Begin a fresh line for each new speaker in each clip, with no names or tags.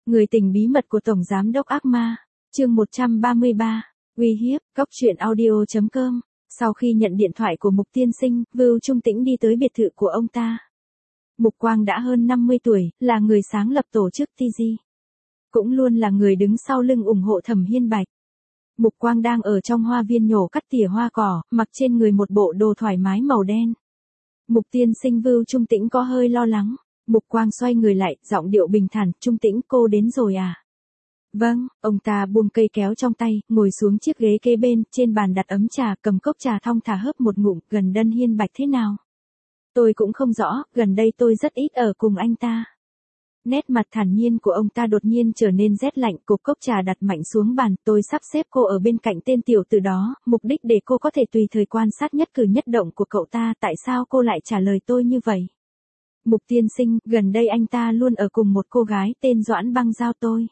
Người tình bí mật của Tổng Giám đốc ác ma, chương 133, uy hiếp, Cóc truyện audio.com. Sau khi nhận điện thoại của Mục tiên sinh, Vưu Trung Tĩnh đi tới biệt thự của ông ta. Mục Quang đã hơn 50 tuổi, là người sáng lập tổ chức TG. Cũng luôn là người đứng sau lưng ủng hộ Thẩm Hiên Bạch. Mục Quang đang ở trong hoa viên nhổ cắt tỉa hoa cỏ, mặc trên người một bộ đồ thoải mái màu đen. Mục tiên sinh Vưu Trung Tĩnh có hơi lo lắng. Mục Quang xoay người lại, giọng điệu bình thản, Trung Tĩnh cô đến rồi à? Vâng, ông ta buông cây kéo trong tay, ngồi xuống chiếc ghế kế bên, trên bàn đặt ấm trà, cầm cốc trà thong thả hớp một ngụm, gần Đân Hiên Bạch thế nào? Tôi cũng không rõ, gần đây tôi rất ít ở cùng anh ta. Nét mặt thản nhiên của ông ta đột nhiên trở nên rét lạnh, cục cốc trà đặt mạnh xuống bàn, tôi sắp xếp cô ở bên cạnh tên tiểu tử đó, mục đích để cô có thể tùy thời quan sát nhất cử nhất động của cậu ta, tại sao cô lại trả lời tôi như vậy? Mục tiên sinh, gần đây anh ta luôn ở cùng một cô gái tên Doãn Băng Giao tôi.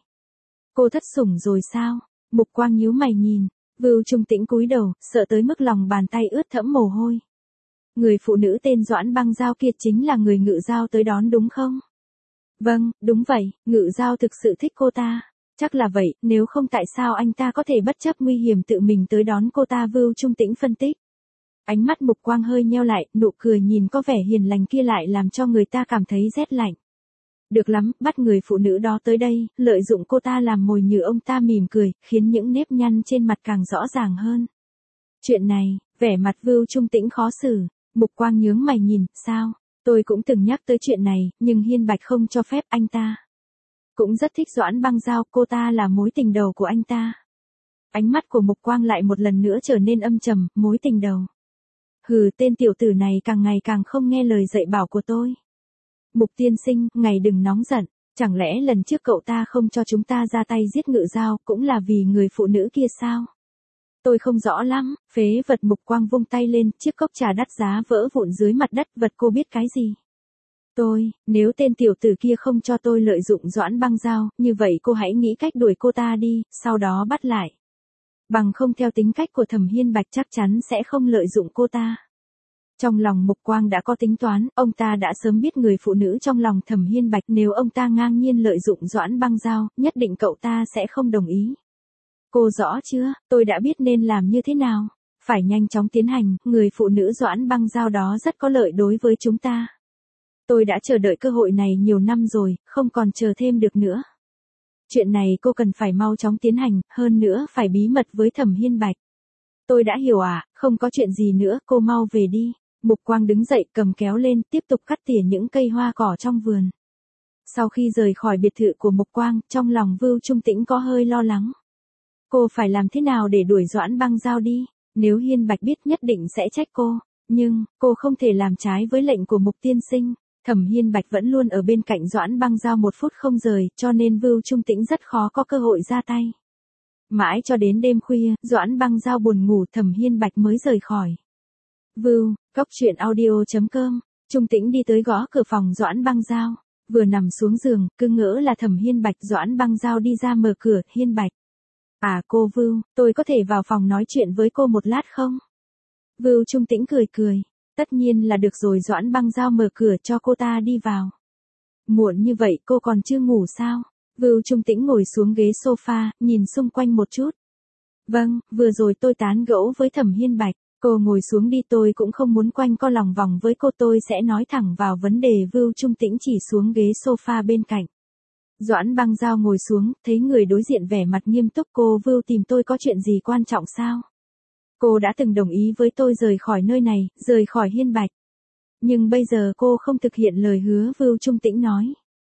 Cô thất sủng rồi sao? Mục Quang nhíu mày nhìn, Vưu Trung Tĩnh cúi đầu, sợ tới mức lòng bàn tay ướt thẫm mồ hôi. Người phụ nữ tên Doãn Băng Giao kia chính là người Ngự Giao tới đón đúng không? Vâng, đúng vậy, Ngự Giao thực sự thích cô ta. Chắc là vậy, nếu không tại sao anh ta có thể bất chấp nguy hiểm tự mình tới đón cô ta? Vưu Trung Tĩnh phân tích. Ánh mắt Mục Quang hơi nheo lại, nụ cười nhìn có vẻ hiền lành kia lại làm cho người ta cảm thấy rét lạnh. Được lắm, bắt người phụ nữ đó tới đây, lợi dụng cô ta làm mồi nhử. Ông ta mỉm cười, khiến những nếp nhăn trên mặt càng rõ ràng hơn. Chuyện này, vẻ mặt Vưu Trung Tĩnh khó xử. Mục Quang nhướng mày nhìn, sao? Tôi cũng từng nhắc tới chuyện này, nhưng Hiên Bạch không cho phép. Anh ta cũng rất thích Doãn Băng Giao, cô ta là mối tình đầu của anh ta. Ánh mắt của Mục Quang lại một lần nữa trở nên âm trầm, mối tình đầu. Hừ, tên tiểu tử này càng ngày càng không nghe lời dạy bảo của tôi. Mục tiên sinh, ngài đừng nóng giận, chẳng lẽ lần trước cậu ta không cho chúng ta ra tay giết Ngự Giao cũng là vì người phụ nữ kia sao? Tôi không rõ lắm, phế vật. Mục Quang vung tay lên, chiếc cốc trà đắt giá vỡ vụn dưới mặt đất. Vật cô biết cái gì? Nếu tên tiểu tử kia không cho tôi lợi dụng Doãn Băng Giao, như vậy cô hãy nghĩ cách đuổi cô ta đi, sau đó bắt lại. Bằng không theo tính cách của Thẩm Hiên Bạch chắc chắn sẽ không lợi dụng cô ta. Trong lòng Mục Quang đã có tính toán, ông ta đã sớm biết người phụ nữ trong lòng Thẩm Hiên Bạch, nếu ông ta ngang nhiên lợi dụng Doãn Băng Giao, nhất định cậu ta sẽ không đồng ý. Cô rõ chưa, tôi đã biết nên làm như thế nào. Phải nhanh chóng tiến hành, người phụ nữ Doãn Băng Giao đó rất có lợi đối với chúng ta. Tôi đã chờ đợi cơ hội này nhiều năm rồi, không còn chờ thêm được nữa. Chuyện này cô cần phải mau chóng tiến hành, hơn nữa phải bí mật với Thẩm Hiên Bạch. Tôi đã hiểu ạ, không có chuyện gì nữa, cô mau về đi. Mục Quang đứng dậy, cầm kéo lên, tiếp tục cắt tỉa những cây hoa cỏ trong vườn. Sau khi rời khỏi biệt thự của Mục Quang, trong lòng Vưu Trung Tĩnh có hơi lo lắng. Cô phải làm thế nào để đuổi Doãn Băng Giao đi? Nếu Hiên Bạch biết nhất định sẽ trách cô. Nhưng, cô không thể làm trái với lệnh của Mục tiên sinh. Thẩm Hiên Bạch vẫn luôn ở bên cạnh Doãn Băng Giao một phút không rời, cho nên Vưu Trung Tĩnh rất khó có cơ hội ra tay. Mãi cho đến đêm khuya, Doãn Băng Giao buồn ngủ, Thẩm Hiên Bạch mới rời khỏi. Vưu, Cóc truyện audio.com. Trung Tĩnh đi tới gõ cửa phòng Doãn Băng Giao. Vừa nằm xuống giường, cứ ngỡ là Thẩm Hiên Bạch. Doãn Băng Giao đi ra mở cửa, Hiên Bạch. À cô Vưu, tôi có thể vào phòng nói chuyện với cô một lát không? Vưu Trung Tĩnh cười cười. Tất nhiên là được rồi. Doãn Băng Giao mở cửa cho cô ta đi vào. Muộn như vậy cô còn chưa ngủ sao? Vưu Trung Tĩnh ngồi xuống ghế sofa, nhìn xung quanh một chút. Vâng, vừa rồi tôi tán gẫu với Thẩm Hiên Bạch. Cô ngồi xuống đi, tôi cũng không muốn quanh co lòng vòng với cô, tôi sẽ nói thẳng vào vấn đề. Vưu Trung Tĩnh chỉ xuống ghế sofa bên cạnh. Doãn Băng Giao ngồi xuống, thấy người đối diện vẻ mặt nghiêm túc. Cô Vưu tìm tôi có chuyện gì quan trọng sao? Cô đã từng đồng ý với tôi rời khỏi nơi này, rời khỏi Hiên Bạch. Nhưng bây giờ cô không thực hiện lời hứa. Vưu Trung Tĩnh nói.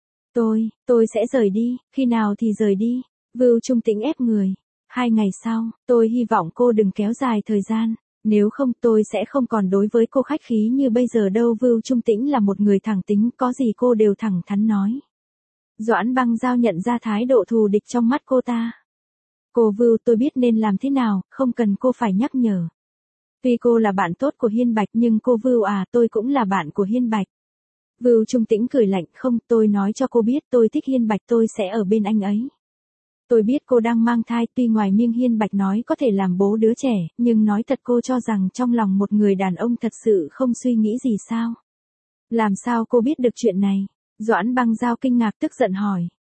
Tôi sẽ rời đi, khi nào thì rời đi? Vưu Trung Tĩnh ép người. 2 ngày sau, tôi hy vọng cô đừng kéo dài thời gian. Nếu không tôi sẽ không còn đối với cô khách khí như bây giờ đâu. Vưu Trung Tĩnh là một người thẳng tính, có gì cô đều thẳng thắn nói. Doãn Băng Giao nhận ra thái độ thù địch trong mắt cô ta. Cô Vưu, tôi biết nên làm thế nào, không cần cô phải nhắc nhở. Tuy cô là bạn tốt của Hiên Bạch nhưng cô Vưu à, tôi cũng là bạn của Hiên Bạch. Vưu Trung Tĩnh cười lạnh, không, tôi nói cho cô biết tôi thích Hiên Bạch, tôi sẽ ở bên anh ấy. Tôi biết cô đang mang thai, tuy ngoài miệng Hiên Bạch nói có thể làm bố đứa trẻ, nhưng nói thật cô cho rằng trong lòng một người đàn ông thật sự không suy nghĩ gì sao? Làm sao cô biết được chuyện này? Doãn Băng Giao kinh ngạc tức giận hỏi.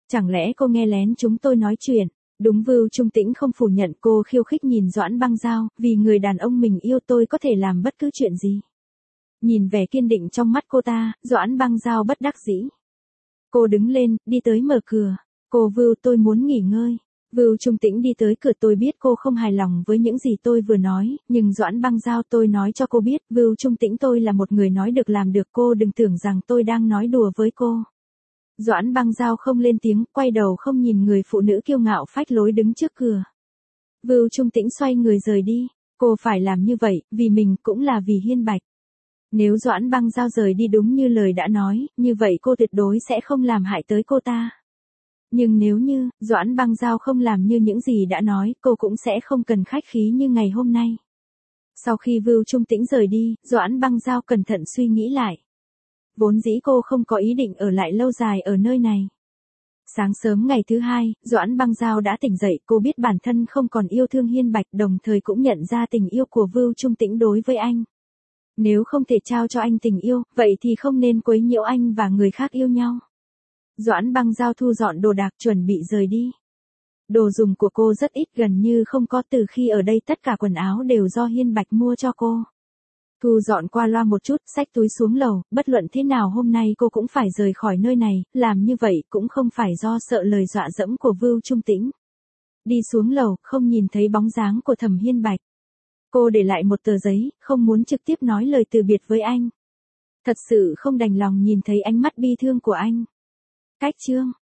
Chẳng lẽ cô nghe lén chúng tôi nói chuyện? Đúng, Vưu Trung Tĩnh không phủ nhận, cô khiêu khích nhìn Doãn Băng Giao, vì người đàn ông mình yêu tôi có thể làm bất cứ chuyện gì. Nhìn vẻ kiên định trong mắt cô ta, Doãn Băng Giao bất đắc dĩ. Cô đứng lên, đi tới mở cửa. Cô Vưu, tôi muốn nghỉ ngơi. Vưu Trung Tĩnh đi tới cửa, tôi biết cô không hài lòng với những gì tôi vừa nói, nhưng Doãn Băng Giao, tôi nói cho cô biết, Vưu Trung Tĩnh, tôi là một người nói được làm được, cô đừng tưởng rằng tôi đang nói đùa với cô. Doãn Băng Giao không lên tiếng, quay đầu không nhìn người phụ nữ kiêu ngạo phách lối đứng trước cửa. Vưu Trung Tĩnh xoay người rời đi. Cô phải làm như vậy, vì mình cũng là vì Hiên Bạch. Nếu Doãn Băng Giao rời đi đúng như lời đã nói, như vậy cô tuyệt đối sẽ không làm hại tới cô ta. Nhưng nếu như, Doãn Băng Giao không làm như những gì đã nói, cô cũng sẽ không cần khách khí như ngày hôm nay. Sau khi Vưu Trung Tĩnh rời đi, Doãn Băng Giao cẩn thận suy nghĩ lại. Vốn dĩ cô không có ý định ở lại lâu dài ở nơi này. Sáng sớm ngày thứ hai, Doãn Băng Giao đã tỉnh dậy, cô biết bản thân không còn yêu thương Hiên Bạch, đồng thời cũng nhận ra tình yêu của Vưu Trung Tĩnh đối với anh. Nếu không thể trao cho anh tình yêu, vậy thì không nên quấy nhiễu anh và người khác yêu nhau. Doãn Băng Giao thu dọn đồ đạc chuẩn bị rời đi. Đồ dùng của cô rất ít, gần như không có, từ khi ở đây tất cả quần áo đều do Hiên Bạch mua cho cô. Thu dọn qua loa một chút, xách túi xuống lầu, bất luận thế nào hôm nay cô cũng phải rời khỏi nơi này, làm như vậy cũng không phải do sợ lời dọa dẫm của Vưu Trung Tĩnh. Đi xuống lầu, không nhìn thấy bóng dáng của Thẩm Hiên Bạch. Cô để lại một tờ giấy, không muốn trực tiếp nói lời từ biệt với anh. Thật sự không đành lòng nhìn thấy ánh mắt bi thương của anh. Cách chương